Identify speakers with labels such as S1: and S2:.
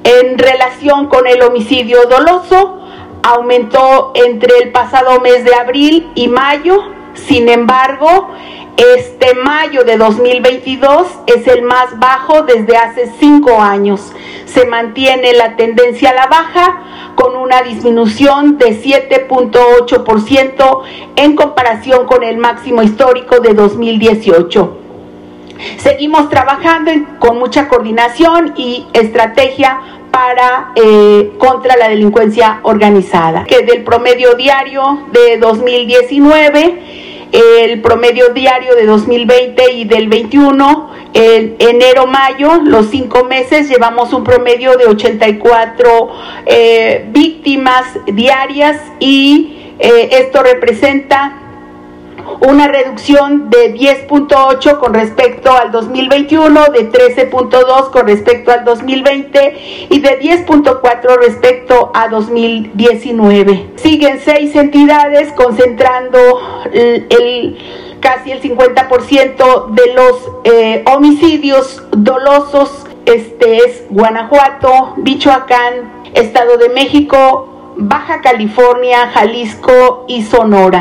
S1: En relación con el homicidio doloso, aumentó entre el pasado mes de abril y mayo. Sin embargo, este mayo de 2022 es el más bajo desde hace 5 años. Se mantiene la tendencia a la baja con una disminución de 7.8% en comparación con el máximo histórico de 2018. Seguimos trabajando con mucha coordinación y estrategia contra la delincuencia organizada. Que del promedio diario de 2019, el promedio diario de 2020 y del 21, en enero-mayo, los 5 meses, llevamos un promedio de 84 víctimas diarias y esto representa una reducción de 10.8 con respecto al 2021, de 13.2 con respecto al 2020 y de 10.4 respecto a 2019. Siguen 6 entidades concentrando casi el 50% de los homicidios dolosos. Este es Guanajuato, Michoacán, Estado de México, Baja California, Jalisco y Sonora.